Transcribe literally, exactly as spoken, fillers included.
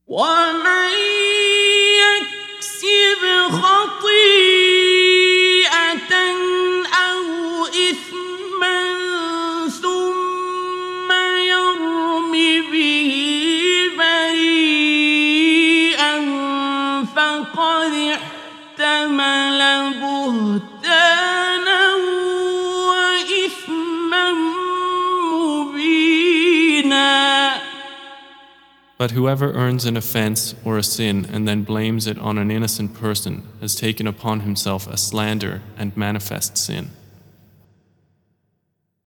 ومن يكسب خطيئة أو إثما ثم يرم به بريئا فقد احتمل بهتانا وإثما مبينا. But whoever earns an offense or a sin and then blames it on an innocent person has taken upon himself a slander and manifest sin.